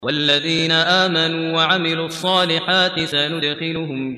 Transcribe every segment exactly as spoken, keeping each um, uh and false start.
والذين آمنوا وعملوا الصالحات سندخلهم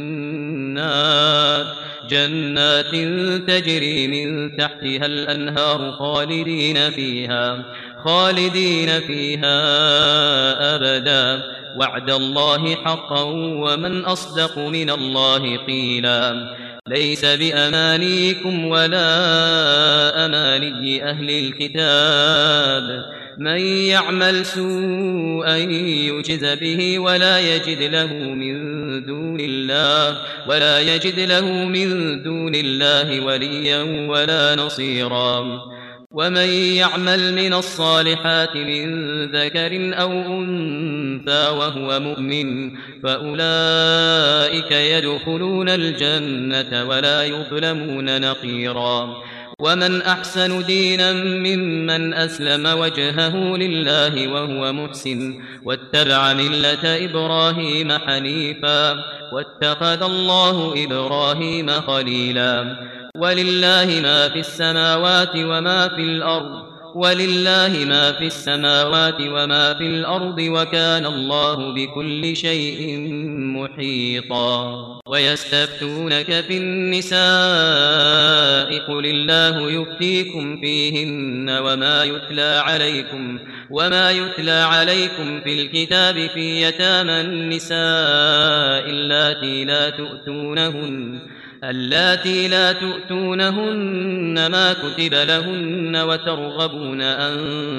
جنات جنات تجري من تحتها الأنهار خالدين فيها خالدين فيها أبدا وعد الله حقا ومن أصدق من الله قيلا ليس بأمانيكم ولا أماني أهل الكتاب من يعمل سوءا يجز به ولا يجد له من دون الله ولا يجد له من دون الله وليا ولا نصيرا ومن يعمل من الصالحات من ذكر أو أنثى وهو مؤمن فأولئك يدخلون الجنة ولا يظلمون نقيرا ومن أحسن دينا ممن أسلم وجهه لله وهو محسن واتبع ملة إبراهيم حنيفا واتخذ الله إبراهيم خليلا ولله ما في السماوات وما في الأرض ولله ما في السماوات وما في الأرض وكان الله بكل شيء محيطا ويستفتونك في النساء قل الله يفتيكم فيهن وما يتلى عليكم وما يتلى عليكم في الكتاب في يتامى النساء اللاتي لا تؤتونهن اللاتي لا تؤتونهن ما كتب لهن وترغبون أن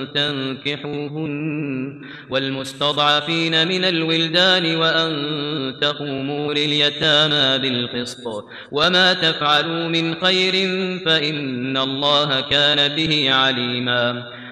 تنكحوهن والمستضعفين من الولدان وأن تقوموا لليتامى بالقسط وما تفعلوا من خير فإن الله كان به عليما